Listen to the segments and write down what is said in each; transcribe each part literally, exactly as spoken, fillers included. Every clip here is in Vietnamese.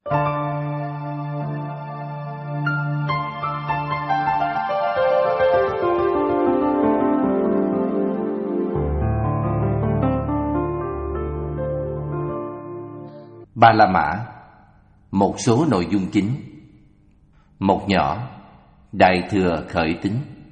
Ba La Mã. Một số nội dung chính. Một nhỏ, Đại Thừa khởi tính.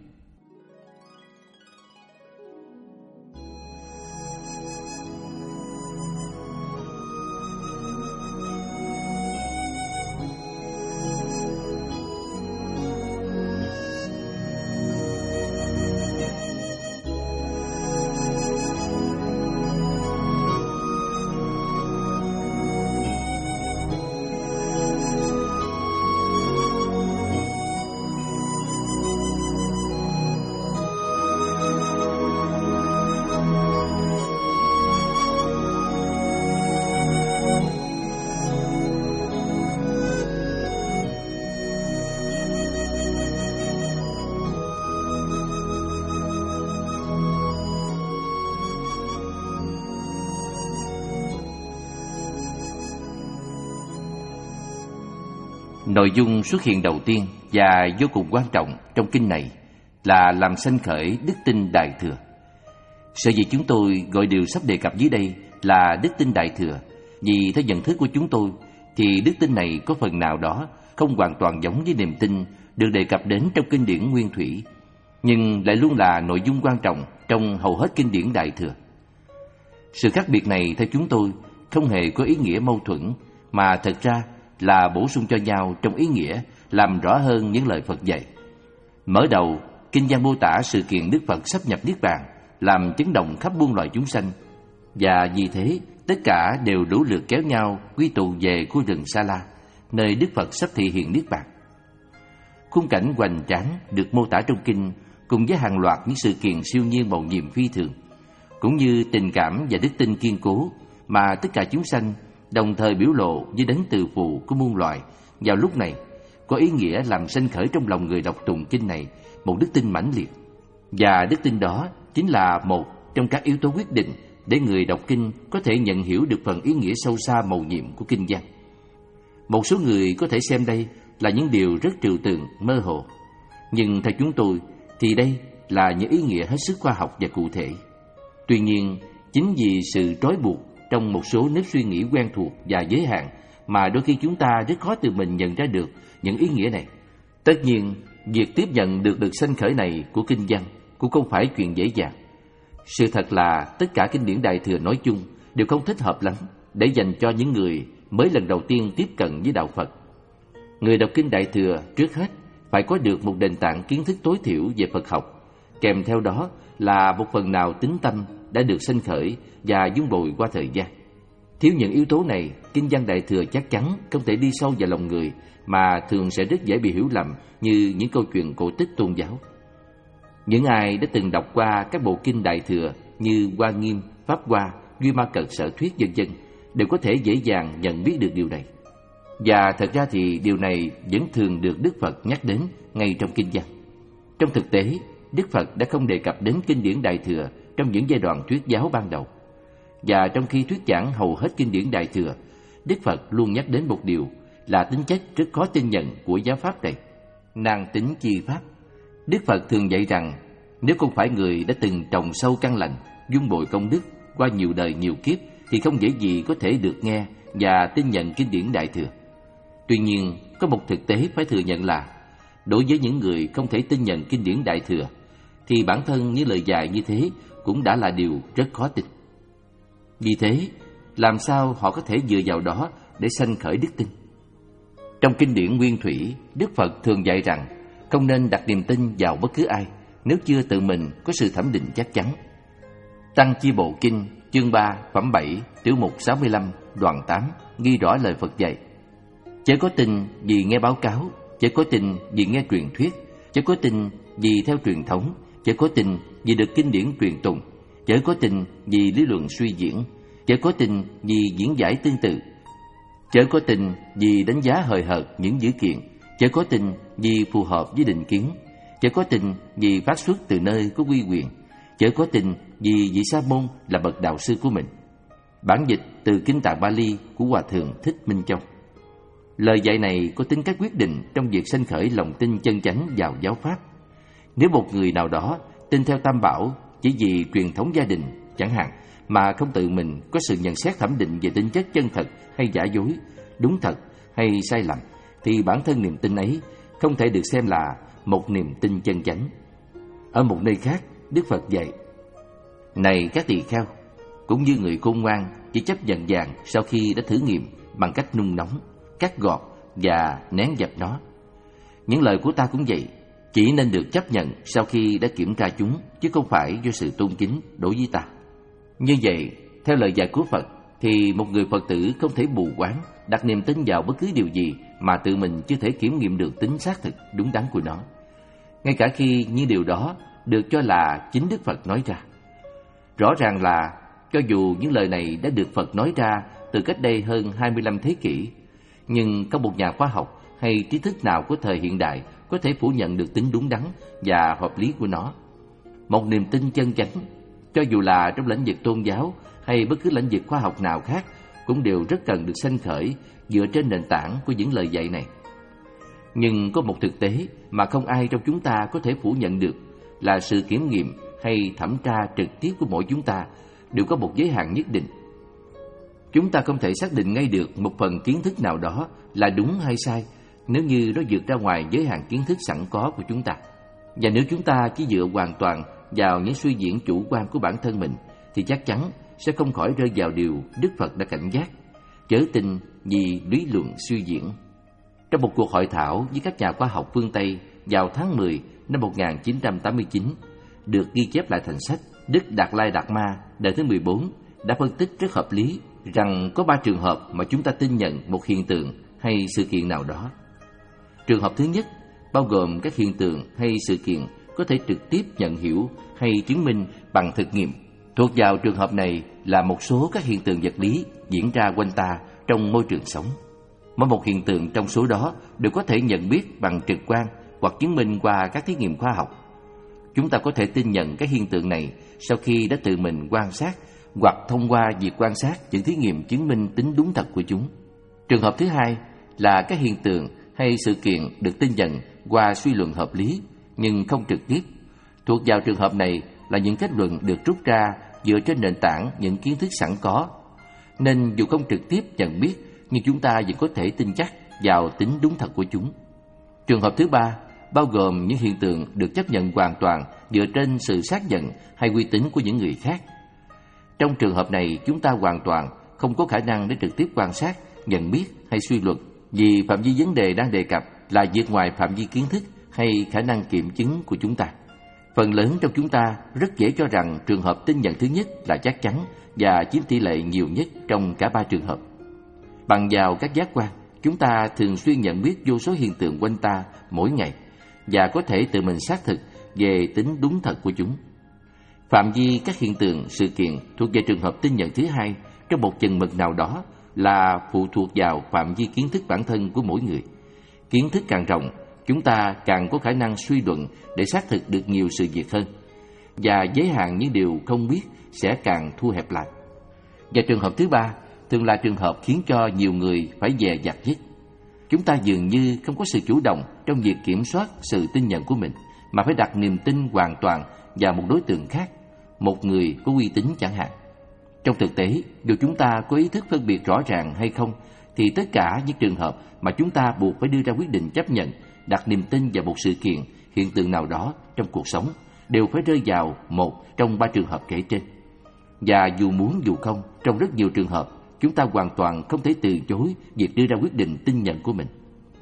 Nội dung xuất hiện đầu tiên và vô cùng quan trọng trong kinh này là làm sanh khởi đức tin Đại Thừa. Sở dĩ chúng tôi gọi điều sắp đề cập dưới đây là đức tin Đại Thừa, vì theo nhận thức của chúng tôi thì đức tin này có phần nào đó không hoàn toàn giống với niềm tin được đề cập đến trong kinh điển Nguyên Thủy, nhưng lại luôn là nội dung quan trọng trong hầu hết kinh điển Đại Thừa. Sự khác biệt này theo chúng tôi không hề có ý nghĩa mâu thuẫn, mà thật ra là bổ sung cho nhau trong ý nghĩa, làm rõ hơn những lời Phật dạy. Mở đầu, kinh văn mô tả sự kiện Đức Phật sắp nhập Niết Bàn, làm chấn động khắp muôn loài chúng sanh, và vì thế tất cả đều đủ lượt kéo nhau quy tụ về khu rừng Sa La, nơi Đức Phật sắp thị hiện Niết Bàn. Khung cảnh hoành tráng được mô tả trong kinh cùng với hàng loạt những sự kiện siêu nhiên mầu nhiệm phi thường, cũng như tình cảm và đức tin kiên cố mà tất cả chúng sanh đồng thời biểu lộ với đấng từ phụ của muôn loài vào lúc này, có ý nghĩa làm sanh khởi trong lòng người đọc tụng kinh này một đức tin mãnh liệt. Và đức tin đó chính là một trong các yếu tố quyết định để người đọc kinh có thể nhận hiểu được phần ý nghĩa sâu xa mầu nhiệm của kinh văn. Một số người có thể xem đây là những điều rất trừu tượng, mơ hồ, nhưng theo chúng tôi thì đây là những ý nghĩa hết sức khoa học và cụ thể. Tuy nhiên, chính vì sự trói buộc trong một số nếp suy nghĩ quen thuộc và giới hạn mà đôi khi chúng ta rất khó tự mình nhận ra được những ý nghĩa này. Tất nhiên, việc tiếp nhận được được sanh khởi này của kinh văn cũng không phải chuyện dễ dàng. Sự thật là tất cả kinh điển Đại Thừa nói chung đều không thích hợp lắm để dành cho những người mới lần đầu tiên tiếp cận với đạo Phật. Người đọc kinh Đại Thừa trước hết phải có được một nền tảng kiến thức tối thiểu về Phật học, kèm theo đó là một phần nào tín tâm đã được sanh khởi và dung bồi qua thời gian. Thiếu những yếu tố này, kinh văn Đại Thừa chắc chắn không thể đi sâu vào lòng người, mà thường sẽ rất dễ bị hiểu lầm như những câu chuyện cổ tích tôn giáo. Những ai đã từng đọc qua các bộ kinh Đại Thừa như Hoa Nghiêm, Pháp Hoa, Duy Ma Cật Sở Thuyết vân vân đều có thể dễ dàng nhận biết được điều này. Và thật ra thì điều này vẫn thường được Đức Phật nhắc đến ngay trong kinh văn. Trong thực tế, Đức Phật đã không đề cập đến kinh điển Đại Thừa trong những giai đoạn thuyết giáo ban đầu. Và trong khi thuyết giảng hầu hết kinh điển Đại Thừa, Đức Phật luôn nhắc đến một điều là tính chất rất khó tin nhận của giáo pháp này, nan tính chi pháp. Đức Phật thường dạy rằng nếu không phải người đã từng trồng sâu căn lành, dung bồi công đức qua nhiều đời nhiều kiếp thì không dễ gì có thể được nghe và tin nhận kinh điển Đại Thừa. Tuy nhiên, có một thực tế phải thừa nhận là đối với những người không thể tin nhận kinh điển Đại Thừa thì bản thân những lời dạy như thế cũng đã là điều rất khó tin. Vì thế, làm sao họ có thể dựa vào đó để sanh khởi đức tin? Trong kinh điển Nguyên Thủy, Đức Phật thường dạy rằng không nên đặt niềm tin vào bất cứ ai nếu chưa tự mình có sự thẩm định chắc chắn. Tăng Chi Bộ Kinh, chương ba, phẩm bảy, tiểu mục sáu mươi lăm, đoạn tám ghi rõ lời Phật dạy: chớ có tin vì nghe báo cáo, chớ có tin vì nghe truyền thuyết, chớ có tin vì theo truyền thống, chớ có tin vì được kinh điển truyền tụng, chớ có tin vì lý luận suy diễn, chớ có tin vì diễn giải tương tự, chớ có tin vì đánh giá hời hợt những dữ kiện, chớ có tin vì phù hợp với định kiến, chớ có tin vì phát xuất từ nơi có uy quyền, chớ có tin vì vị Sa môn là bậc đạo sư của mình. Bản dịch từ kinh Tạng Bali của Hòa thượng Thích Minh Châu. Lời dạy này có tính cách quyết định trong việc sanh khởi lòng tin chân chánh vào giáo pháp. Nếu một người nào đó tin theo Tam Bảo chỉ vì truyền thống gia đình chẳng hạn, mà không tự mình có sự nhận xét thẩm định về tính chất chân thật hay giả dối, đúng thật hay sai lầm, thì bản thân niềm tin ấy không thể được xem là một niềm tin chân chánh. Ở một nơi khác, Đức Phật dạy: này các tỳ kheo, cũng như người khôn ngoan chỉ chấp nhận vàng sau khi đã thử nghiệm bằng cách nung nóng, cắt gọt và nén dập nó. Những lời của ta cũng vậy, chỉ nên được chấp nhận sau khi đã kiểm tra chúng, chứ không phải do sự tôn kính đối với ta. Như vậy, theo lời dạy của Phật, thì một người Phật tử không thể mù quáng đặt niềm tin vào bất cứ điều gì mà tự mình chưa thể kiểm nghiệm được tính xác thực đúng đắn của nó, ngay cả khi những điều đó được cho là chính Đức Phật nói ra. Rõ ràng là cho dù những lời này đã được Phật nói ra từ cách đây hơn hai mươi lăm thế kỷ, nhưng không một nhà khoa học hay trí thức nào của thời hiện đại có thể phủ nhận được tính đúng đắn và hợp lý của nó. Một niềm tin chân chánh, cho dù là trong lĩnh vực tôn giáo hay bất cứ lĩnh vực khoa học nào khác, cũng đều rất cần được sanh khởi dựa trên nền tảng của những lời dạy này. Nhưng có một thực tế mà không ai trong chúng ta có thể phủ nhận được, là sự kiểm nghiệm hay thẩm tra trực tiếp của mỗi chúng ta đều có một giới hạn nhất định. Chúng ta không thể xác định ngay được một phần kiến thức nào đó là đúng hay sai nếu như nó vượt ra ngoài giới hạn kiến thức sẵn có của chúng ta. Và nếu chúng ta chỉ dựa hoàn toàn vào những suy diễn chủ quan của bản thân mình, thì chắc chắn sẽ không khỏi rơi vào điều Đức Phật đã cảnh giác: chớ tin vì lý luận suy diễn. Trong một cuộc hội thảo với các nhà khoa học phương Tây vào tháng mười năm một nghìn chín trăm tám mươi chín, được ghi chép lại thành sách, Đức Đạt Lai Đạt Ma đời thứ mười bốn đã phân tích rất hợp lý rằng có ba trường hợp mà chúng ta tin nhận một hiện tượng hay sự kiện nào đó. Trường hợp thứ nhất bao gồm các hiện tượng hay sự kiện có thể trực tiếp nhận hiểu hay chứng minh bằng thực nghiệm. Thuộc vào trường hợp này là một số các hiện tượng vật lý diễn ra quanh ta trong môi trường sống. Mỗi một hiện tượng trong số đó đều có thể nhận biết bằng trực quan hoặc chứng minh qua các thí nghiệm khoa học. Chúng ta có thể tin nhận các hiện tượng này sau khi đã tự mình quan sát hoặc thông qua việc quan sát những thí nghiệm chứng minh tính đúng thật của chúng. Trường hợp thứ hai là các hiện tượng hay sự kiện được tin nhận qua suy luận hợp lý nhưng không trực tiếp. Thuộc vào trường hợp này là những kết luận được rút ra dựa trên nền tảng những kiến thức sẵn có, nên dù không trực tiếp nhận biết nhưng chúng ta vẫn có thể tin chắc vào tính đúng thật của chúng. Trường hợp thứ ba bao gồm những hiện tượng được chấp nhận hoàn toàn dựa trên sự xác nhận hay uy tín của những người khác. Trong trường hợp này, chúng ta hoàn toàn không có khả năng để trực tiếp quan sát, nhận biết hay suy luận, vì phạm vi vấn đề đang đề cập là vượt ngoài phạm vi kiến thức hay khả năng kiểm chứng của chúng ta. Phần lớn trong chúng ta rất dễ cho rằng trường hợp tin nhận thứ nhất là chắc chắn và chiếm tỷ lệ nhiều nhất trong cả ba trường hợp. Bằng vào các giác quan, chúng ta thường xuyên nhận biết vô số hiện tượng quanh ta mỗi ngày và có thể tự mình xác thực về tính đúng thật của chúng. Phạm vi các hiện tượng, sự kiện thuộc về trường hợp tin nhận thứ hai trong một chừng mực nào đó là phụ thuộc vào phạm vi kiến thức bản thân của mỗi người. Kiến thức càng rộng, chúng ta càng có khả năng suy luận để xác thực được nhiều sự việc hơn, và giới hạn những điều không biết sẽ càng thu hẹp lại. Và trường hợp thứ ba thường là trường hợp khiến cho nhiều người phải dè dặt nhất. Chúng ta dường như không có sự chủ động trong việc kiểm soát sự tin nhận của mình, mà phải đặt niềm tin hoàn toàn vào một đối tượng khác, một người có uy tín chẳng hạn. Trong thực tế, dù chúng ta có ý thức phân biệt rõ ràng hay không, thì tất cả những trường hợp mà chúng ta buộc phải đưa ra quyết định chấp nhận, đặt niềm tin vào một sự kiện, hiện tượng nào đó trong cuộc sống đều phải rơi vào một trong ba trường hợp kể trên. Và dù muốn dù không, trong rất nhiều trường hợp, chúng ta hoàn toàn không thể từ chối việc đưa ra quyết định tin nhận của mình.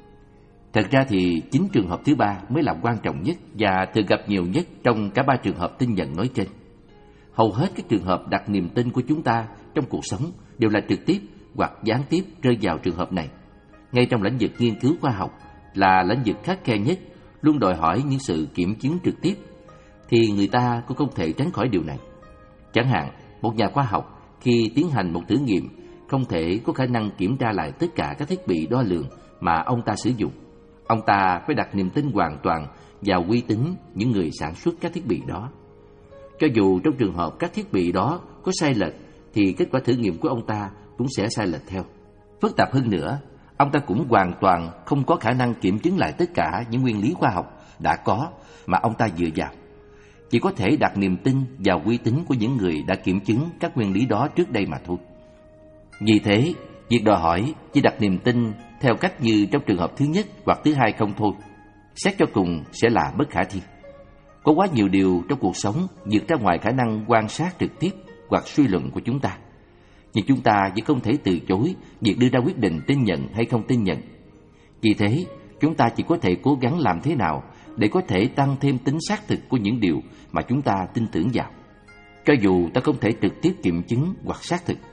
Thật ra thì chính trường hợp thứ ba mới là quan trọng nhất và thường gặp nhiều nhất trong cả ba trường hợp tin nhận nói trên. Hầu hết các trường hợp đặt niềm tin của chúng ta trong cuộc sống đều là trực tiếp hoặc gián tiếp rơi vào trường hợp này. Ngay trong lĩnh vực nghiên cứu khoa học là lĩnh vực khắt khe nhất, luôn đòi hỏi những sự kiểm chứng trực tiếp, thì người ta cũng không thể tránh khỏi điều này. Chẳng hạn, một nhà khoa học khi tiến hành một thử nghiệm không thể có khả năng kiểm tra lại tất cả các thiết bị đo lường mà ông ta sử dụng. Ông ta phải đặt niềm tin hoàn toàn vào uy tín những người sản xuất các thiết bị đó. Cho dù trong trường hợp các thiết bị đó có sai lệch, thì kết quả thử nghiệm của ông ta cũng sẽ sai lệch theo. Phức tạp hơn nữa, Ông ta cũng hoàn toàn không có khả năng kiểm chứng lại tất cả những nguyên lý khoa học đã có mà ông ta dựa vào. Chỉ có thể đặt niềm tin vào uy tín của những người đã kiểm chứng các nguyên lý đó trước đây mà thôi. Vì thế, việc đòi hỏi chỉ đặt niềm tin theo cách như trong trường hợp thứ nhất hoặc thứ hai không thôi, xét cho cùng sẽ là bất khả thi. Có quá nhiều điều trong cuộc sống vượt ra ngoài khả năng quan sát trực tiếp hoặc suy luận của chúng ta. Nhưng chúng ta vẫn không thể từ chối việc đưa ra quyết định tin nhận hay không tin nhận. Vì thế, chúng ta chỉ có thể cố gắng làm thế nào để có thể tăng thêm tính xác thực của những điều mà chúng ta tin tưởng vào, cho dù ta không thể trực tiếp kiểm chứng hoặc xác thực.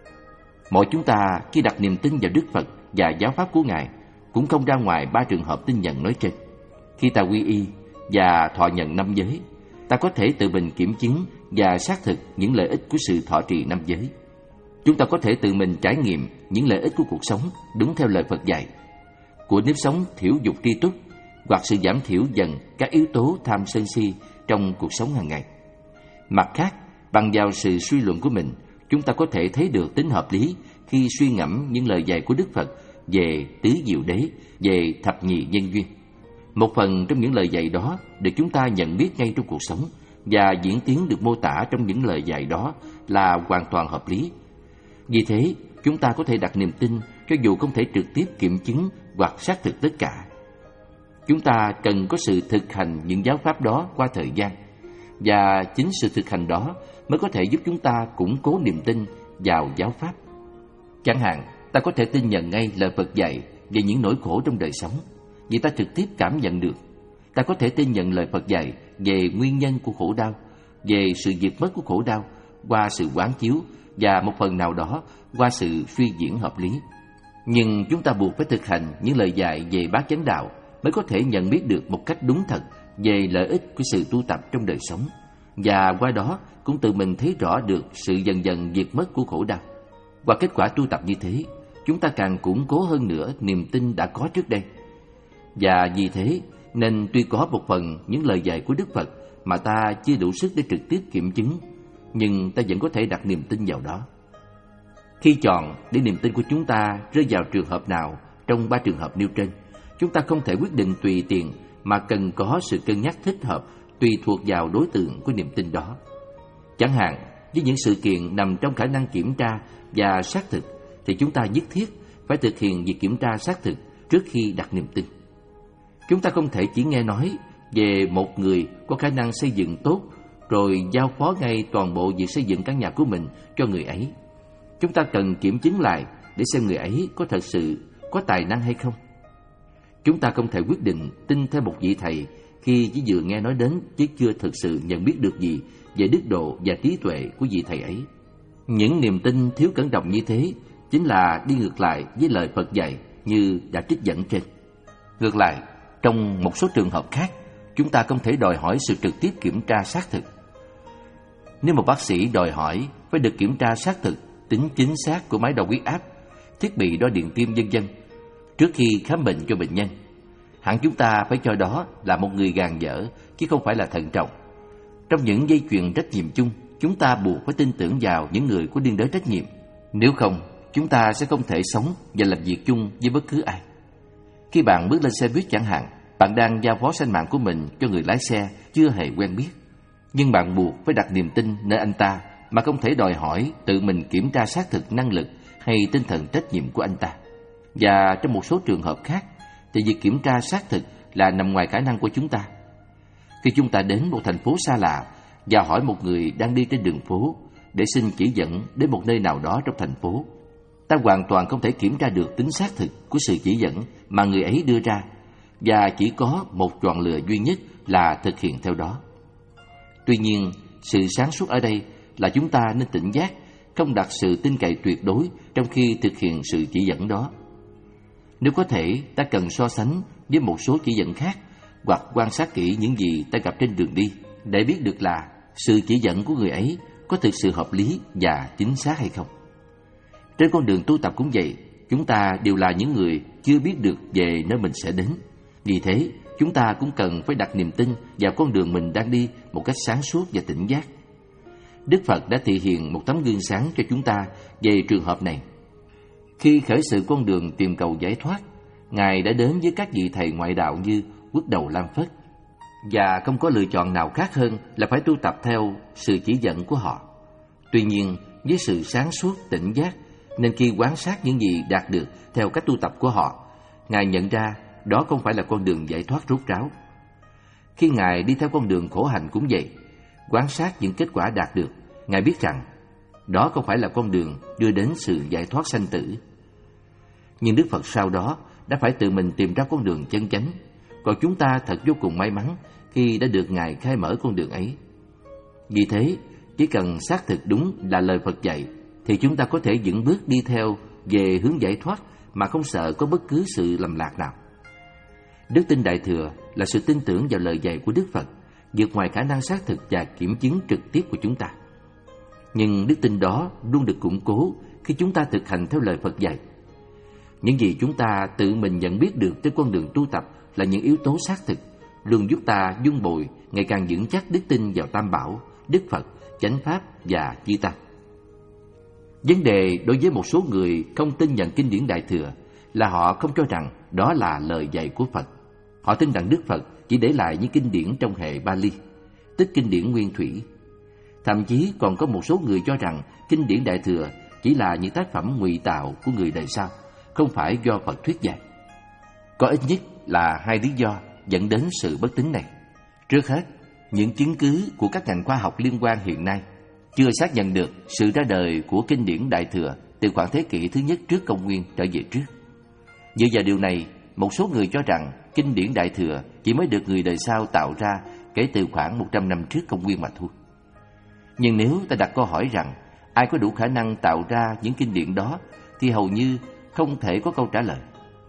Mọi chúng ta khi đặt niềm tin vào Đức Phật và giáo pháp của Ngài cũng không ra ngoài ba trường hợp tin nhận nói trên. Khi ta quy y và thọ nhận năm giới, ta có thể tự mình kiểm chứng và xác thực những lợi ích của sự thọ trì năm giới. Chúng ta có thể tự mình trải nghiệm những lợi ích của cuộc sống đúng theo lời Phật dạy, của nếp sống thiểu dục tri túc, hoặc sự giảm thiểu dần các yếu tố tham sân si trong cuộc sống hàng ngày. Mặt khác, bằng vào sự suy luận của mình, chúng ta có thể thấy được tính hợp lý khi suy ngẫm những lời dạy của Đức Phật về tứ diệu đế, về thập nhị nhân duyên. Một phần trong những lời dạy đó được chúng ta nhận biết ngay trong cuộc sống, và diễn tiến được mô tả trong những lời dạy đó là hoàn toàn hợp lý. Vì thế, chúng ta có thể đặt niềm tin cho dù không thể trực tiếp kiểm chứng hoặc xác thực tất cả. Chúng ta cần có sự thực hành những giáo pháp đó qua thời gian, và chính sự thực hành đó mới có thể giúp chúng ta củng cố niềm tin vào giáo pháp. Chẳng hạn, ta có thể tin nhận ngay lời Phật dạy về những nỗi khổ trong đời sống, vì ta trực tiếp cảm nhận được. Ta có thể tin nhận lời Phật dạy về nguyên nhân của khổ đau, về sự diệt mất của khổ đau qua sự quán chiếu, và một phần nào đó qua sự suy diễn hợp lý. Nhưng chúng ta buộc phải thực hành những lời dạy về bát chánh đạo mới có thể nhận biết được một cách đúng thật về lợi ích của sự tu tập trong đời sống, và qua đó cũng tự mình thấy rõ được sự dần dần diệt mất của khổ đau. Qua kết quả tu tập như thế, chúng ta càng củng cố hơn nữa niềm tin đã có trước đây. Và vì thế nên tuy có một phần những lời dạy của Đức Phật mà ta chưa đủ sức để trực tiếp kiểm chứng, nhưng ta vẫn có thể đặt niềm tin vào đó. Khi chọn để niềm tin của chúng ta rơi vào trường hợp nào trong ba trường hợp nêu trên, chúng ta không thể quyết định tùy tiện mà cần có sự cân nhắc thích hợp tùy thuộc vào đối tượng của niềm tin đó. Chẳng hạn, với những sự kiện nằm trong khả năng kiểm tra và xác thực, thì chúng ta nhất thiết phải thực hiện việc kiểm tra xác thực trước khi đặt niềm tin. Chúng ta không thể chỉ nghe nói về một người có khả năng xây dựng tốt rồi giao phó ngay toàn bộ việc xây dựng căn nhà của mình cho người ấy. Chúng ta cần kiểm chứng lại để xem người ấy có thật sự có tài năng hay không. Chúng ta không thể quyết định tin theo một vị thầy khi chỉ vừa nghe nói đến chứ chưa thực sự nhận biết được gì về đức độ và trí tuệ của vị thầy ấy. Những niềm tin thiếu cẩn trọng như thế chính là đi ngược lại với lời Phật dạy như đã trích dẫn trên. Ngược lại, trong một số trường hợp khác, chúng ta không thể đòi hỏi sự trực tiếp kiểm tra xác thực. Nếu một bác sĩ đòi hỏi phải được kiểm tra xác thực tính chính xác của máy đo huyết áp, thiết bị đo điện tim vân vân trước khi khám bệnh cho bệnh nhân, hẳn chúng ta phải cho đó là một người gàn dở chứ không phải là thận trọng. Trong những dây chuyền trách nhiệm chung, chúng ta buộc phải tin tưởng vào những người có liên đới trách nhiệm. Nếu không, chúng ta sẽ không thể sống và làm việc chung với bất cứ ai. Khi bạn bước lên xe buýt chẳng hạn, bạn đang giao phó sinh mạng của mình cho người lái xe chưa hề quen biết, nhưng bạn buộc phải đặt niềm tin nơi anh ta mà không thể đòi hỏi tự mình kiểm tra xác thực năng lực hay tinh thần trách nhiệm của anh ta. Và trong một số trường hợp khác thì việc kiểm tra xác thực là nằm ngoài khả năng của chúng ta. Khi chúng ta đến một thành phố xa lạ và hỏi một người đang đi trên đường phố để xin chỉ dẫn đến một nơi nào đó trong thành phố, ta hoàn toàn không thể kiểm tra được tính xác thực của sự chỉ dẫn mà người ấy đưa ra, và chỉ có một chọn lựa duy nhất là thực hiện theo đó. Tuy nhiên, sự sáng suốt ở đây là chúng ta nên tỉnh giác, không đặt sự tin cậy tuyệt đối trong khi thực hiện sự chỉ dẫn đó. Nếu có thể, ta cần so sánh với một số chỉ dẫn khác hoặc quan sát kỹ những gì ta gặp trên đường đi để biết được là sự chỉ dẫn của người ấy có thực sự hợp lý và chính xác hay không. Trên con đường tu tập cũng vậy, chúng ta đều là những người chưa biết được về nơi mình sẽ đến. Vì thế, chúng ta cũng cần phải đặt niềm tin vào con đường mình đang đi một cách sáng suốt và tỉnh giác. Đức Phật đã thể hiện một tấm gương sáng cho chúng ta về trường hợp này. Khi khởi sự con đường tìm cầu giải thoát, Ngài đã đến với các vị thầy ngoại đạo như Quốc Đầu Lam Phất, và không có lựa chọn nào khác hơn là phải tu tập theo sự chỉ dẫn của họ. Tuy nhiên, với sự sáng suốt tỉnh giác, nên khi quan sát những gì đạt được theo cách tu tập của họ, Ngài nhận ra đó không phải là con đường giải thoát rốt ráo. Khi Ngài đi theo con đường khổ hạnh cũng vậy, quan sát những kết quả đạt được, Ngài biết rằng đó không phải là con đường đưa đến sự giải thoát sanh tử. Nhưng Đức Phật sau đó đã phải tự mình tìm ra con đường chân chánh, còn chúng ta thật vô cùng may mắn khi đã được Ngài khai mở con đường ấy. Vì thế, chỉ cần xác thực đúng là lời Phật dạy, thì chúng ta có thể vững bước đi theo về hướng giải thoát mà không sợ có bất cứ sự lầm lạc nào. Đức tin Đại Thừa là sự tin tưởng vào lời dạy của Đức Phật, vượt ngoài khả năng xác thực và kiểm chứng trực tiếp của chúng ta. Nhưng đức tin đó luôn được củng cố khi chúng ta thực hành theo lời Phật dạy. Những gì chúng ta tự mình nhận biết được trên con đường tu tập là những yếu tố xác thực, luôn giúp ta vun bồi ngày càng vững chắc đức tin vào Tam Bảo, Đức Phật, Chánh Pháp và Chi Tăng. Vấn đề đối với một số người không tin nhận kinh điển Đại Thừa là họ không cho rằng đó là lời dạy của Phật. Họ tin rằng Đức Phật chỉ để lại những kinh điển trong hệ Bali, tức kinh điển nguyên thủy. Thậm chí còn có một số người cho rằng kinh điển Đại Thừa chỉ là những tác phẩm ngụy tạo của người đời sau, không phải do Phật thuyết dạy. Có ít nhất là hai lý do dẫn đến sự bất tín này. Trước hết, những chứng cứ của các ngành khoa học liên quan hiện nay chưa xác nhận được sự ra đời của kinh điển Đại Thừa từ khoảng thế kỷ thứ nhất trước công nguyên trở về trước. Dựa vào điều này, một số người cho rằng kinh điển Đại Thừa chỉ mới được người đời sau tạo ra kể từ khoảng một trăm năm trước công nguyên mà thôi. Nhưng nếu ta đặt câu hỏi rằng ai có đủ khả năng tạo ra những kinh điển đó thì hầu như không thể có câu trả lời.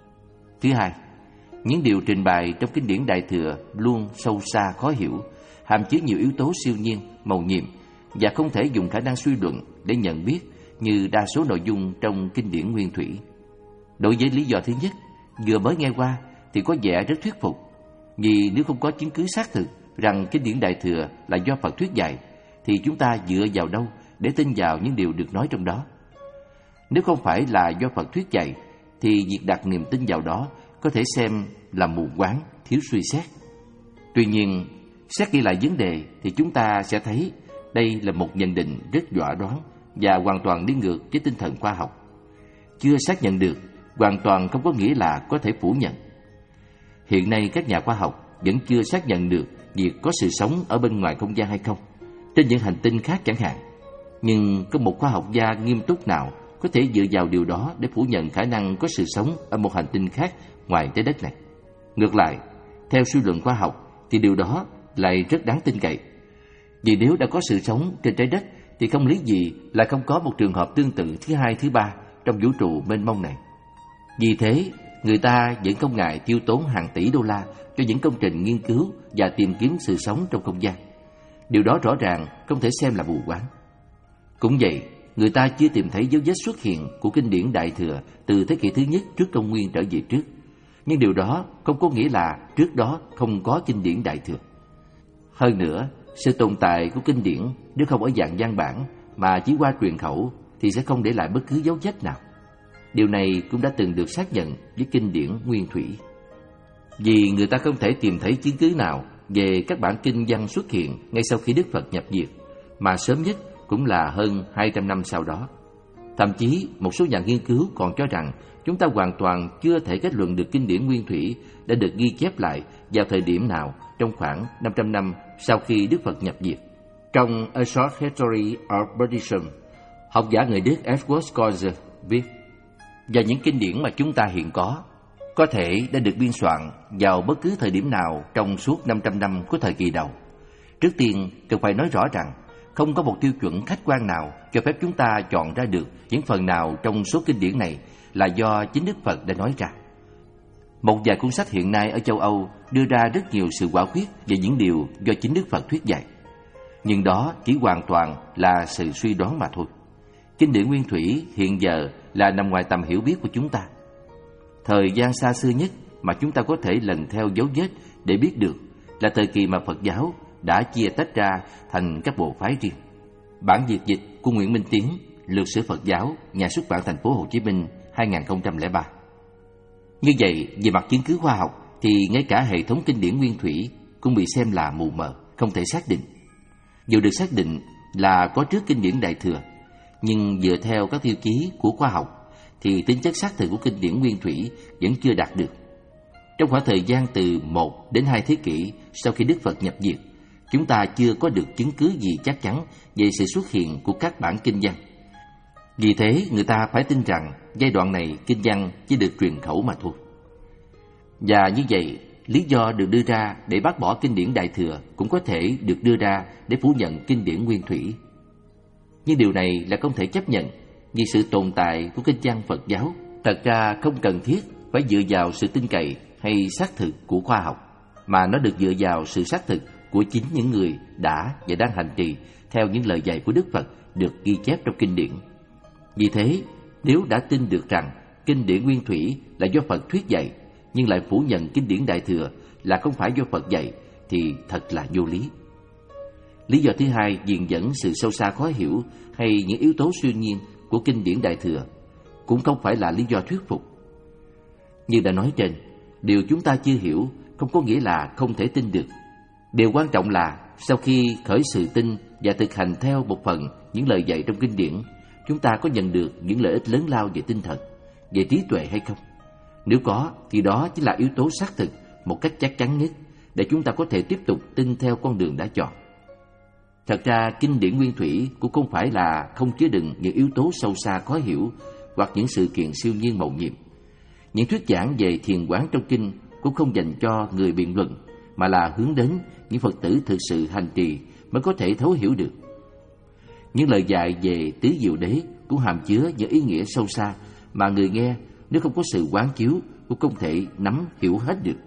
Thứ hai, những điều trình bày trong kinh điển Đại Thừa luôn sâu xa khó hiểu, hàm chứa nhiều yếu tố siêu nhiên, mầu nhiệm và không thể dùng khả năng suy luận để nhận biết như đa số nội dung trong kinh điển nguyên thủy. Đối với lý do thứ nhất, vừa mới nghe qua thì có vẻ rất thuyết phục, vì nếu không có chứng cứ xác thực rằng kinh điển Đại Thừa là do Phật thuyết dạy, thì chúng ta dựa vào đâu để tin vào những điều được nói trong đó? Nếu không phải là do Phật thuyết dạy, thì việc đặt niềm tin vào đó có thể xem là mù quáng, thiếu suy xét. Tuy nhiên, xét kỹ lại vấn đề thì chúng ta sẽ thấy đây là một nhận định rất dọa đoán và hoàn toàn đi ngược với tinh thần khoa học. Chưa xác nhận được hoàn toàn không có nghĩa là có thể phủ nhận. Hiện nay các nhà khoa học vẫn chưa xác nhận được việc có sự sống ở bên ngoài không gian hay không, trên những hành tinh khác chẳng hạn. Nhưng có một khoa học gia nghiêm túc nào có thể dựa vào điều đó để phủ nhận khả năng có sự sống ở một hành tinh khác ngoài trái đất này? Ngược lại, theo suy luận khoa học thì điều đó lại rất đáng tin cậy. Vì nếu đã có sự sống trên trái đất thì không lý gì lại không có một trường hợp tương tự thứ hai, thứ ba trong vũ trụ mênh mông này. Vì thế, người ta vẫn không ngại tiêu tốn hàng tỷ đô la cho những công trình nghiên cứu và tìm kiếm sự sống trong không gian. Điều đó rõ ràng không thể xem là mù quáng. Cũng vậy, người ta chưa tìm thấy dấu vết xuất hiện của kinh điển Đại Thừa từ thế kỷ thứ nhất trước công nguyên trở về trước. Nhưng điều đó không có nghĩa là trước đó không có kinh điển Đại Thừa. Hơn nữa, sự tồn tại của kinh điển nếu không ở dạng văn bản mà chỉ qua truyền khẩu thì sẽ không để lại bất cứ dấu vết nào. Điều này cũng đã từng được xác nhận với kinh điển nguyên thủy. Vì người ta không thể tìm thấy chứng cứ nào về các bản kinh văn xuất hiện ngay sau khi Đức Phật nhập diệt, mà sớm nhất cũng là hơn hai trăm năm sau đó. Thậm chí, một số nhà nghiên cứu còn cho rằng chúng ta hoàn toàn chưa thể kết luận được kinh điển nguyên thủy đã được ghi chép lại vào thời điểm nào trong khoảng năm trăm năm sau khi Đức Phật nhập diệt. Trong A Short History of Buddhism, học giả người Đức Edward Scozer viết: và những kinh điển mà chúng ta hiện có có thể đã được biên soạn vào bất cứ thời điểm nào trong suốt năm trăm năm của thời kỳ đầu. Trước tiên, cần phải nói rõ rằng không có một tiêu chuẩn khách quan nào cho phép chúng ta chọn ra được những phần nào trong số kinh điển này là do chính Đức Phật đã nói ra. Một vài cuốn sách hiện nay ở châu Âu đưa ra rất nhiều sự quả quyết về những điều do chính Đức Phật thuyết dạy. Nhưng đó chỉ hoàn toàn là sự suy đoán mà thôi. Kinh điển nguyên thủy hiện giờ là nằm ngoài tầm hiểu biết của chúng ta. Thời gian xa xưa nhất mà chúng ta có thể lần theo dấu vết để biết được là thời kỳ mà Phật giáo đã chia tách ra thành các bộ phái riêng. Bản việt dịch của Nguyễn Minh Tiến, Lược sử Phật giáo, nhà xuất bản Thành phố Hồ Chí Minh, hai nghìn không trăm lẻ ba. Như vậy, về mặt chứng cứ khoa học thì ngay cả hệ thống kinh điển nguyên thủy cũng bị xem là mù mờ, không thể xác định. Dù được xác định là có trước kinh điển Đại Thừa, nhưng dựa theo các tiêu chí của khoa học thì tính chất xác thực của kinh điển nguyên thủy vẫn chưa đạt được. Trong khoảng thời gian từ một đến hai thế kỷ sau khi Đức Phật nhập diệt, chúng ta chưa có được chứng cứ gì chắc chắn về sự xuất hiện của các bản kinh văn. Vì thế, người ta phải tin rằng giai đoạn này kinh văn chỉ được truyền khẩu mà thôi. Và như vậy, lý do được đưa ra để bác bỏ kinh điển Đại Thừa cũng có thể được đưa ra để phủ nhận kinh điển nguyên thủy. Nhưng điều này là không thể chấp nhận, vì sự tồn tại của kinh văn Phật giáo thật ra không cần thiết phải dựa vào sự tin cậy hay xác thực của khoa học, mà nó được dựa vào sự xác thực của chính những người đã và đang hành trì theo những lời dạy của Đức Phật được ghi chép trong kinh điển. Vì thế, nếu đã tin được rằng kinh điển nguyên thủy là do Phật thuyết dạy, nhưng lại phủ nhận kinh điển Đại Thừa là không phải do Phật dạy, thì thật là vô lý. Lý do thứ hai viện dẫn sự sâu xa khó hiểu hay những yếu tố siêu nhiên của kinh điển Đại Thừa cũng không phải là lý do thuyết phục. Như đã nói trên, điều chúng ta chưa hiểu không có nghĩa là không thể tin được. Điều quan trọng là sau khi khởi sự tin và thực hành theo một phần những lời dạy trong kinh điển, chúng ta có nhận được những lợi ích lớn lao về tinh thần, về trí tuệ hay không? Nếu có, thì đó chính là yếu tố xác thực một cách chắc chắn nhất để chúng ta có thể tiếp tục tin theo con đường đã chọn. Thật ra, kinh điển nguyên thủy cũng không phải là không chứa đựng những yếu tố sâu xa khó hiểu hoặc những sự kiện siêu nhiên mầu nhiệm. Những thuyết giảng về thiền quán trong kinh cũng không dành cho người biện luận, mà là hướng đến những Phật tử thực sự hành trì mới có thể thấu hiểu được. Những lời dạy về tứ diệu đế cũng hàm chứa những ý nghĩa sâu xa mà người nghe nếu không có sự quán chiếu cũng không thể nắm hiểu hết được.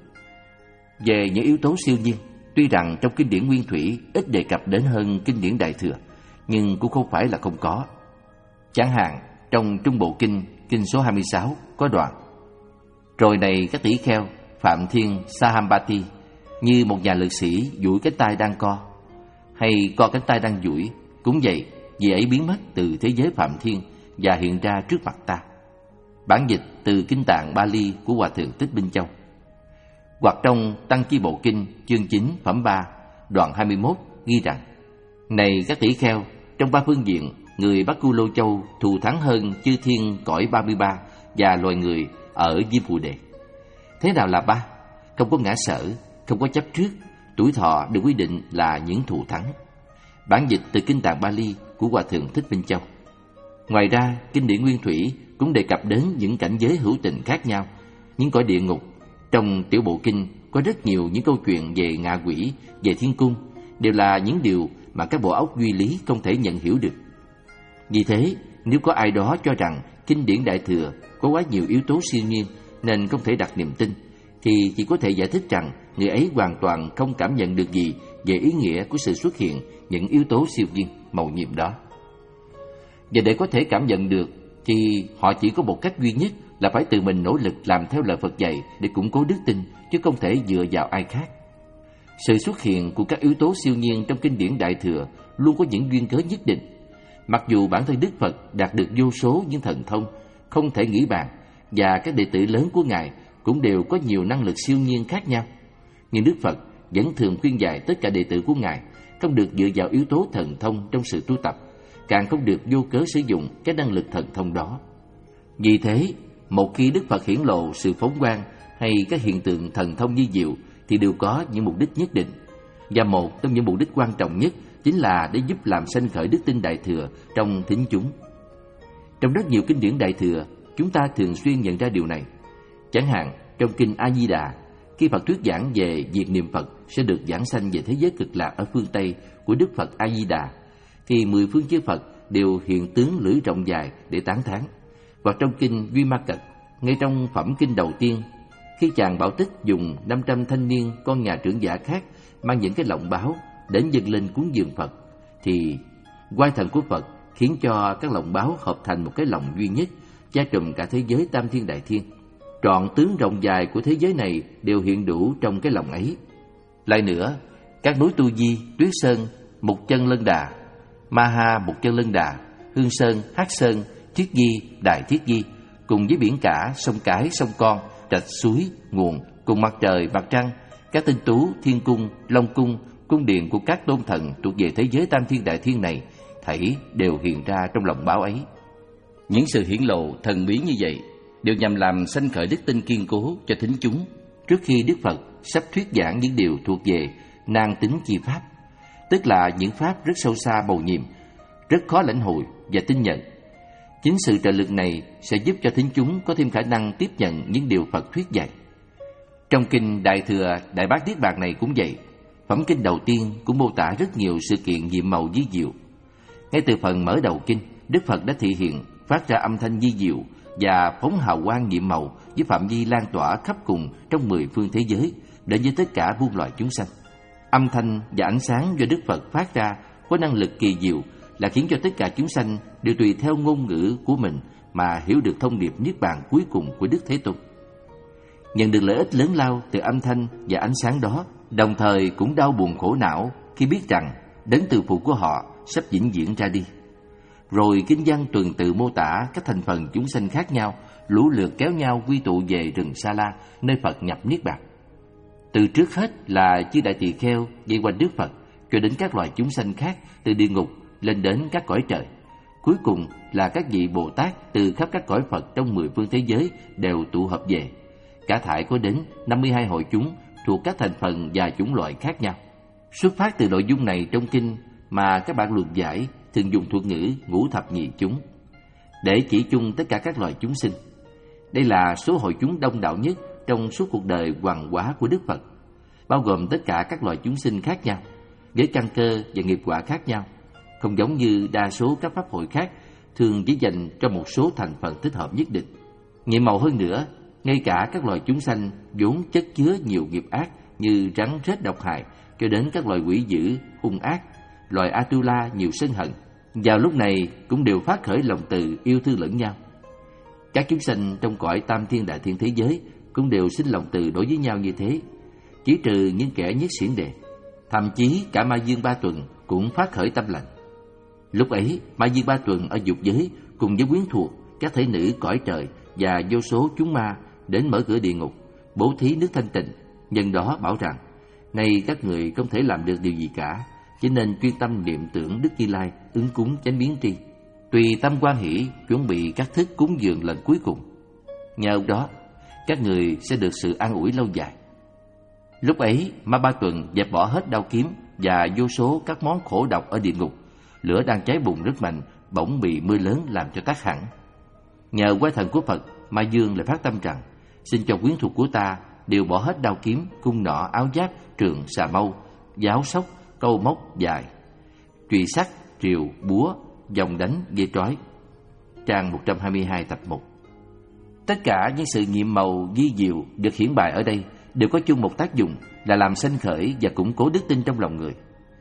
Về những yếu tố siêu nhiên, tuy rằng trong kinh điển nguyên thủy ít đề cập đến hơn kinh điển Đại Thừa, nhưng cũng không phải là không có. Chẳng hạn, trong Trung Bộ Kinh, kinh số hai mươi sáu, có đoạn: Rồi này các tỷ kheo, Phạm Thiên Sahambati, như một nhà lực sĩ duỗi cánh tay đang co, hay co cánh tay đang duỗi, cũng vậy, vị ấy biến mất từ thế giới Phạm Thiên và hiện ra trước mặt ta. Bản dịch từ Kinh Tạng Bali của Hòa Thượng Thích Minh Châu. Hoặc trong Tăng Chi Bộ Kinh, chương chín, phẩm ba, đoạn hai mươi mốt, ghi rằng: Này các tỷ kheo, trong ba phương diện, người Bắc Cu Lô Châu thù thắng hơn chư thiên cõi ba mươi ba và loài người ở Diêm Phù Đề. Thế nào là ba? Không có ngã sở, không có chấp trước, tuổi thọ được quy định là những thù thắng. Bản dịch từ Kinh Tạng Bali của Hòa Thượng Thích Minh Châu. Ngoài ra, kinh điển nguyên thủy cũng đề cập đến những cảnh giới hữu tình khác nhau, những cõi địa ngục. Trong Tiểu Bộ Kinh có rất nhiều những câu chuyện về ngạ quỷ, về thiên cung, đều là những điều mà các bộ óc duy lý không thể nhận hiểu được. Vì thế, nếu có ai đó cho rằng kinh điển Đại Thừa có quá nhiều yếu tố siêu nhiên nên không thể đặt niềm tin, thì chỉ có thể giải thích rằng người ấy hoàn toàn không cảm nhận được gì về ý nghĩa của sự xuất hiện những yếu tố siêu nhiên mầu nhiệm đó. Và để có thể cảm nhận được thì họ chỉ có một cách duy nhất là phải tự mình nỗ lực làm theo lời Phật dạy để củng cố đức tin, chứ không thể dựa vào ai khác. Sự xuất hiện của các yếu tố siêu nhiên trong kinh điển Đại Thừa luôn có những duyên cớ nhất định. Mặc dù bản thân Đức Phật đạt được vô số những thần thông không thể nghĩ bàn, và các đệ tử lớn của Ngài cũng đều có nhiều năng lực siêu nhiên khác nhau, nhưng Đức Phật vẫn thường khuyên dạy tất cả đệ tử của Ngài không được dựa vào yếu tố thần thông trong sự tu tập, càng không được vô cớ sử dụng cái năng lực thần thông đó. Vì thế, một khi Đức Phật hiển lộ sự phóng quang hay các hiện tượng thần thông vi diệu thì đều có những mục đích nhất định, và một trong những mục đích quan trọng nhất chính là để giúp làm sanh khởi đức tin Đại Thừa trong thính chúng. Trong rất nhiều kinh điển Đại Thừa, chúng ta thường xuyên nhận ra điều này. Chẳng hạn, trong kinh A Di Đà, khi Phật thuyết giảng về việc niệm Phật sẽ được giảng sanh về thế giới cực lạc ở phương Tây của Đức Phật A Di Đà, thì mười phương chư Phật đều hiện tướng lưỡi rộng dài để tán thán. Và trong kinh Duy Ma Cật, ngay trong phẩm kinh đầu tiên, khi chàng Bảo Tích dùng năm trăm thanh niên con nhà trưởng giả khác mang những cái lọng báo đến dâng lên cúng dường Phật, thì oai thần của Phật khiến cho các lọng báo hợp thành một cái lọng duy nhất, che trùm cả thế giới Tam Thiên Đại Thiên. Trọn tướng rộng dài của thế giới này đều hiện đủ trong cái lọng ấy. Lại nữa, các núi Tu Di, Tuyết Sơn, Mục Chân Lân Đà, Ma Ha Mục Chân Lân Đà, Hương Sơn, Hắc Sơn, Thiết Di, Đại Thiết Di cùng với biển cả, sông cái, sông con, rạch suối, nguồn, cùng mặt trời, mặt trăng, các tinh tú, thiên cung, long cung, cung điện của các tôn thần thuộc về thế giới tam thiên đại thiên này, thảy đều hiện ra trong lòng báo ấy. Những sự hiển lộ thần bí như vậy đều nhằm làm sanh khởi đức tin kiên cố cho thính chúng trước khi Đức Phật sắp thuyết giảng những điều thuộc về nan tính chi pháp, tức là những pháp rất sâu xa bầu nhiệm, rất khó lãnh hội và tin nhận. Chính sự trợ lực này sẽ giúp cho thính chúng có thêm khả năng tiếp nhận những điều Phật thuyết dạy. Trong kinh Đại Thừa Đại Bát Niết Bàn này cũng vậy. Phẩm kinh đầu tiên cũng mô tả rất nhiều sự kiện nhiệm màu vi diệu. Ngay từ phần mở đầu kinh, Đức Phật đã thể hiện phát ra âm thanh vi diệu và phóng hào quang nhiệm màu với phạm vi lan tỏa khắp cùng trong mười phương thế giới đến với tất cả muôn loài chúng sanh. Âm thanh và ánh sáng do Đức Phật phát ra có năng lực kỳ diệu là khiến cho tất cả chúng sanh đều tùy theo ngôn ngữ của mình mà hiểu được thông điệp niết bàn cuối cùng của Đức Thế Tôn. Nhận được lợi ích lớn lao từ âm thanh và ánh sáng đó, đồng thời cũng đau buồn khổ não khi biết rằng đấng từ phụ của họ sắp vĩnh viễn ra đi. Rồi kinh văn tuần tự mô tả các thành phần chúng sanh khác nhau lũ lượt kéo nhau quy tụ về rừng Sa La, nơi Phật nhập niết bàn. Từ trước hết là chư đại tỳ kheo vây quanh Đức Phật, cho đến các loài chúng sanh khác từ địa ngục lên đến các cõi trời. Cuối cùng là các vị Bồ Tát từ khắp các cõi Phật trong mười phương thế giới đều tụ hợp về. Cả thảy có đến năm mươi hai hội chúng thuộc các thành phần và chủng loại khác nhau. Xuất phát từ nội dung này trong kinh mà các bạn luận giải thường dùng thuật ngữ ngũ thập nhị chúng để chỉ chung tất cả các loài chúng sinh. Đây là số hội chúng đông đảo nhất trong suốt cuộc đời hoằng hóa của Đức Phật, bao gồm tất cả các loài chúng sinh khác nhau, với căn cơ và nghiệp quả khác nhau, không giống như đa số các pháp hội khác thường chỉ dành cho một số thành phần thích hợp nhất định. Nhiệm màu hơn nữa, ngay cả các loài chúng sanh vốn chất chứa nhiều nghiệp ác như rắn rết độc hại cho đến các loài quỷ dữ hung ác, loài Atula nhiều sân hận, vào lúc này cũng đều phát khởi lòng từ yêu thương lẫn nhau. Các chúng sanh trong cõi tam thiên đại thiên thế giới cũng đều sinh lòng từ đối với nhau như thế, chỉ trừ những kẻ nhất xiển đề. Thậm chí cả Ma Dương Ba Tuần cũng phát khởi tâm lành. Lúc ấy, Ma Dương Ba Tuần ở dục giới cùng với quyến thuộc, các thể nữ cõi trời và vô số chúng ma đến mở cửa địa ngục, bố thí nước thanh tịnh. Nhân đó bảo rằng: nay các người không thể làm được điều gì cả, chỉ nên chuyên tâm niệm tưởng Đức Như Lai, ứng cúng chánh biến tri, tùy tâm quan hỷ chuẩn bị các thức cúng dường lần cuối cùng. Nhờ đó, các người sẽ được sự an ủi lâu dài. Lúc ấy, Ma Ba Tuần dẹp bỏ hết đao kiếm và vô số các món khổ độc ở địa ngục. Lửa đang cháy bùng rất mạnh, bỗng bị mưa lớn làm cho tắt hẳn. Nhờ quái thần của Phật, Ma Dương lại phát tâm rằng: xin cho quyến thuộc của ta đều bỏ hết đao kiếm, cung nỏ, áo giáp, trường, xà mâu, giáo sóc, câu móc dài, chùy sắt, rìu, búa, dòng đánh, dây trói. Trang một trăm hai mươi hai tập một. Tất cả những sự nhiệm màu vi diệu được hiển bày ở đây đều có chung một tác dụng là làm sanh khởi và củng cố đức tin trong lòng người.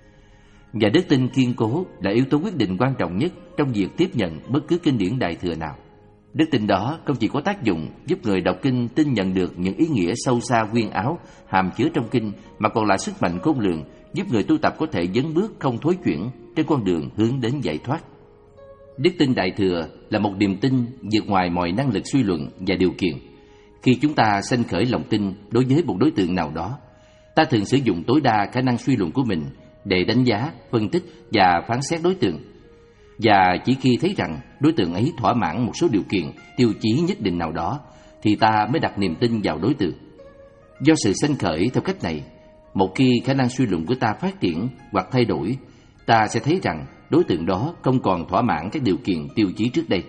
Và đức tin kiên cố là yếu tố quyết định quan trọng nhất trong việc tiếp nhận bất cứ kinh điển Đại Thừa nào. Đức tin đó không chỉ có tác dụng giúp người đọc kinh tin nhận được những ý nghĩa sâu xa quyên áo hàm chứa trong kinh, mà còn là sức mạnh khôn lường giúp người tu tập có thể dấn bước không thối chuyển trên con đường hướng đến giải thoát. Đức tin Đại Thừa là một niềm tin vượt ngoài mọi năng lực suy luận và điều kiện. Khi chúng ta sanh khởi lòng tin đối với một đối tượng nào đó, ta thường sử dụng tối đa khả năng suy luận của mình để đánh giá, phân tích và phán xét đối tượng. Và chỉ khi thấy rằng đối tượng ấy thỏa mãn một số điều kiện, tiêu chí nhất định nào đó, thì ta mới đặt niềm tin vào đối tượng. Do sự sanh khởi theo cách này, một khi khả năng suy luận của ta phát triển hoặc thay đổi, ta sẽ thấy rằng đối tượng đó không còn thỏa mãn các điều kiện tiêu chí trước đây.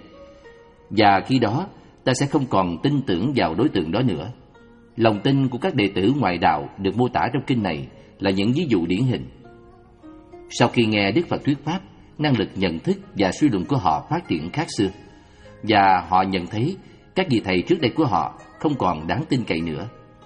Và khi đó, ta sẽ không còn tin tưởng vào đối tượng đó nữa. Lòng tin của các đệ tử ngoại đạo được mô tả trong kinh này là những ví dụ điển hình. Sau khi nghe Đức Phật thuyết pháp, năng lực nhận thức và suy luận của họ phát triển khác xưa, và họ nhận thấy các vị thầy trước đây của họ không còn đáng tin cậy nữa.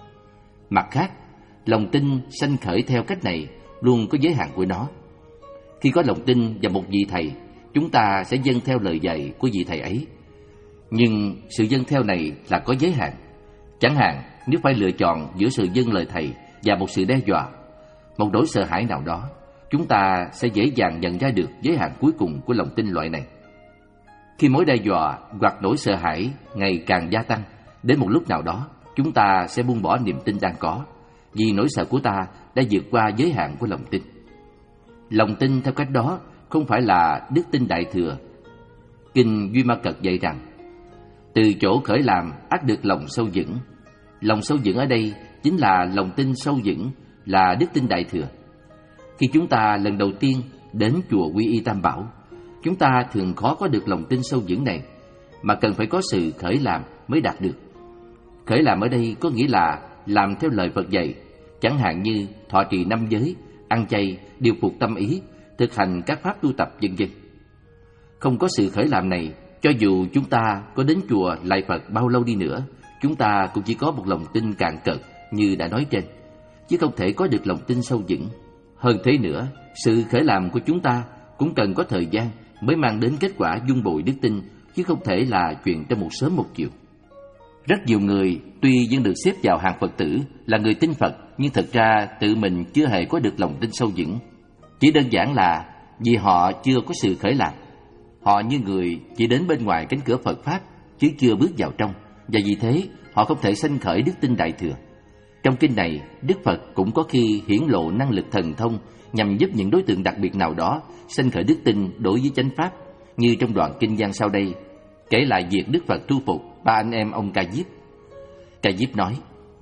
Mặt khác, lòng tin sanh khởi theo cách này luôn có giới hạn của nó. Khi có lòng tin vào một vị thầy, chúng ta sẽ dâng theo lời dạy của vị thầy ấy. Nhưng sự dâng theo này là có giới hạn. Chẳng hạn, nếu phải lựa chọn giữa sự dâng lời thầy và một sự đe dọa, một nỗi sợ hãi nào đó, chúng ta sẽ dễ dàng nhận ra được giới hạn cuối cùng của lòng tin loại này. Khi mối đe dọa hoặc nỗi sợ hãi ngày càng gia tăng, đến một lúc nào đó, chúng ta sẽ buông bỏ niềm tin đang có, vì nỗi sợ của ta đã vượt qua giới hạn của lòng tin. Lòng tin theo cách đó không phải là đức tin đại thừa. Kinh Duy Ma Cật dạy rằng, từ chỗ khởi làm ắt được lòng sâu vững. Lòng sâu vững ở đây chính là lòng tin sâu vững, là đức tin đại thừa. Khi chúng ta lần đầu tiên đến chùa Quy Y Tam Bảo, chúng ta thường khó có được lòng tin sâu vững này, mà cần phải có sự khởi làm mới đạt được. Khởi làm ở đây có nghĩa là làm theo lời Phật dạy, chẳng hạn như thọ trì năm giới, ăn chay, điều phục tâm ý, thực hành các pháp tu tập vân vân. Không có sự khởi làm này, cho dù chúng ta có đến chùa lạy Phật bao lâu đi nữa, chúng ta cũng chỉ có một lòng tin cạn cợt như đã nói trên, chứ không thể có được lòng tin sâu vững. Hơn thế nữa, sự khởi làm của chúng ta cũng cần có thời gian mới mang đến kết quả vun bồi đức tin, chứ không thể là chuyện trong một sớm một chiều. Rất nhiều người tuy vẫn được xếp vào hàng Phật tử là người tin Phật, nhưng thực ra tự mình chưa hề có được lòng tin sâu vững. Chỉ đơn giản là vì họ chưa có sự khởi làm. Họ như người chỉ đến bên ngoài cánh cửa Phật Pháp, chứ chưa bước vào trong, và vì thế họ không thể sanh khởi đức tin đại thừa. Trong kinh này, Đức Phật cũng có khi hiển lộ năng lực thần thông nhằm giúp những đối tượng đặc biệt nào đó sanh khởi đức tin đối với chánh pháp, như trong đoạn kinh văn sau đây, kể lại việc Đức Phật thu phục ba anh em ông Ca Diếp. Ca Diếp nói: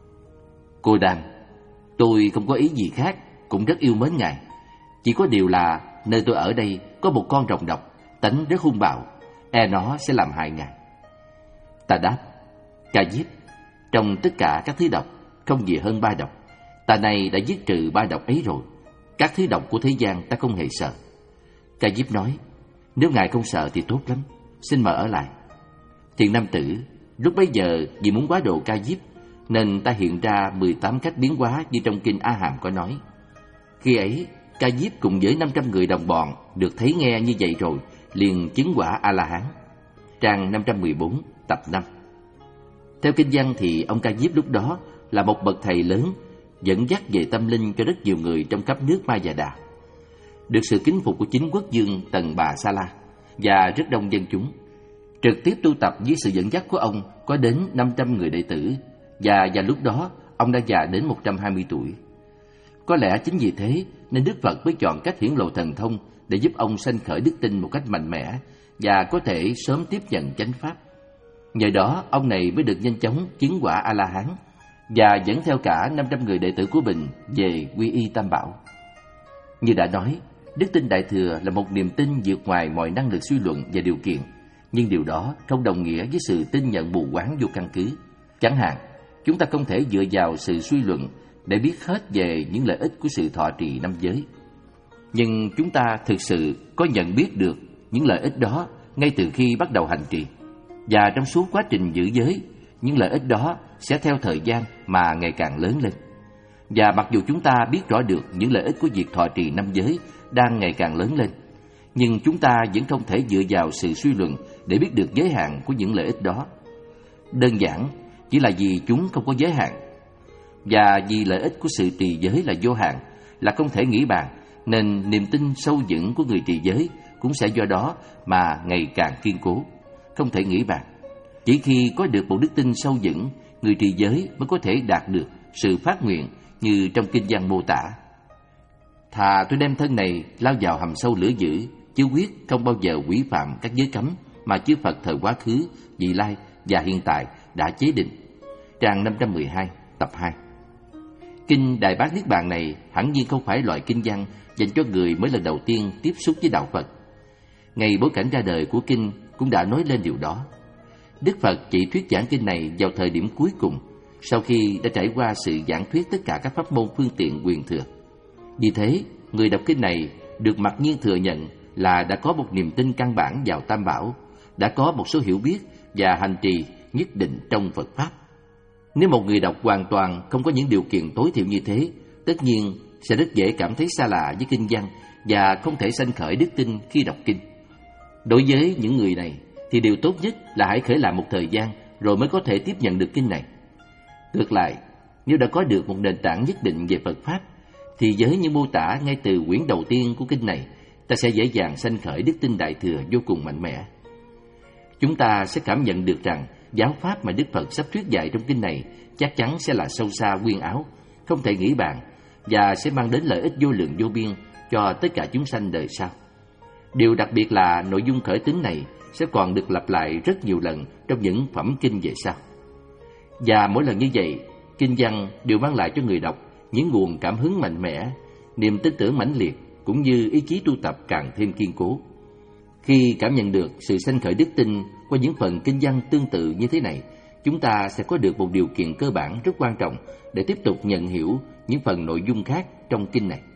Cô Đàm, tôi không có ý gì khác, cũng rất yêu mến Ngài. Chỉ có điều là nơi tôi ở đây có một con rồng độc, tánh rất hung bạo, e nó sẽ làm hại Ngài. Ta đáp: Ca Diếp, trong tất cả các thứ độc, không gì hơn ba độc. Ta này đã giết trừ ba độc ấy rồi. Các thứ độc của thế gian ta không hề sợ. Ca Diếp nói: Nếu Ngài không sợ thì tốt lắm, xin mời ở lại. Thiện nam tử, lúc bấy giờ vì muốn quá độ Ca Diếp, nên ta hiện ra mười tám cách biến hóa như trong kinh A Hàm có nói. Khi ấy, Ca Diếp cùng với năm trăm người đồng bọn được thấy nghe như vậy rồi, liền chứng quả A-la-hán. Trang năm trăm mười bốn, tập năm. Theo kinh văn thì ông Ca Diếp lúc đó là một bậc thầy lớn, dẫn dắt về tâm linh cho rất nhiều người trong khắp nước Ma Già Đà, được sự kính phục của chính quốc vương Tần Bà Sa La và rất đông dân chúng. Trực tiếp tu tập dưới sự dẫn dắt của ông có đến năm trăm người đệ tử, và vào lúc đó ông đã già đến một trăm hai mươi tuổi. Có lẽ chính vì thế nên Đức Phật mới chọn cách hiển lộ thần thông để giúp ông sanh khởi đức tin một cách mạnh mẽ và có thể sớm tiếp nhận chánh pháp. Nhờ đó ông này mới được nhanh chóng chứng quả A-la-hán và dẫn theo cả năm trăm người đệ tử của mình về Quy Y Tam Bảo. Như đã nói, đức tin đại thừa là một niềm tin vượt ngoài mọi năng lực suy luận và điều kiện, nhưng điều đó không đồng nghĩa với sự tin nhận mù quáng vô căn cứ. Chẳng hạn, chúng ta không thể dựa vào sự suy luận để biết hết về những lợi ích của sự thọ trì năm giới. Nhưng chúng ta thực sự có nhận biết được những lợi ích đó ngay từ khi bắt đầu hành trì. Và trong suốt quá trình giữ giới, những lợi ích đó sẽ theo thời gian mà ngày càng lớn lên. Và mặc dù chúng ta biết rõ được những lợi ích của việc thọ trì năm giới đang ngày càng lớn lên, nhưng chúng ta vẫn không thể dựa vào sự suy luận để biết được giới hạn của những lợi ích đó. Đơn giản chỉ là vì chúng không có giới hạn. Và vì lợi ích của sự trì giới là vô hạn, là không thể nghĩ bàn, nên niềm tin sâu vững của người trì giới cũng sẽ do đó mà ngày càng kiên cố, không thể nghĩ bàn. Chỉ khi có được một đức tin sâu vững, người trì giới mới có thể đạt được sự phát nguyện như trong kinh văn mô tả: Thà tôi đem thân này lao vào hầm sâu lửa dữ, chứ quyết không bao giờ quỷ phạm các giới cấm mà chư Phật thời quá khứ, vị lai và hiện tại đã chế định. Trang năm trăm mười hai, tập hai. Kinh Đại Bát Niết Bàn này hẳn nhiên không phải loại kinh văn dành cho người mới lần đầu tiên tiếp xúc với đạo Phật. Ngay bối cảnh ra đời của kinh cũng đã nói lên điều đó. Đức Phật chỉ thuyết giảng kinh này vào thời điểm cuối cùng, sau khi đã trải qua sự giảng thuyết tất cả các pháp môn phương tiện quyền thừa. Vì thế, người đọc kinh này được mặc nhiên thừa nhận là đã có một niềm tin căn bản vào Tam Bảo, đã có một số hiểu biết và hành trì nhất định trong Phật Pháp. Nếu một người đọc hoàn toàn không có những điều kiện tối thiểu như thế, tất nhiên sẽ rất dễ cảm thấy xa lạ với kinh văn và không thể sanh khởi đức tin khi đọc kinh. Đối với những người này thì điều tốt nhất là hãy khởi làm một thời gian rồi mới có thể tiếp nhận được kinh này. Ngược lại, nếu đã có được một nền tảng nhất định về Phật Pháp, thì với những mô tả ngay từ quyển đầu tiên của kinh này, ta sẽ dễ dàng sanh khởi đức tin đại thừa vô cùng mạnh mẽ. chúng ta sẽ cảm nhận được rằng giáo pháp mà Đức Phật sắp thuyết dạy trong kinh này chắc chắn sẽ là sâu xa uyên áo, không thể nghĩ bàn, và sẽ mang đến lợi ích vô lượng vô biên cho tất cả chúng sanh đời sau. Điều đặc biệt là nội dung khởi tính này sẽ còn được lặp lại rất nhiều lần trong những phẩm kinh về sau. Và mỗi lần như vậy, kinh văn đều mang lại cho người đọc những nguồn cảm hứng mạnh mẽ, niềm tin tưởng mãnh liệt, cũng như ý chí tu tập càng thêm kiên cố. Khi cảm nhận được sự sanh khởi đức tin qua những phần kinh văn tương tự như thế này, chúng ta sẽ có được một điều kiện cơ bản rất quan trọng để tiếp tục nhận hiểu những phần nội dung khác trong kinh này.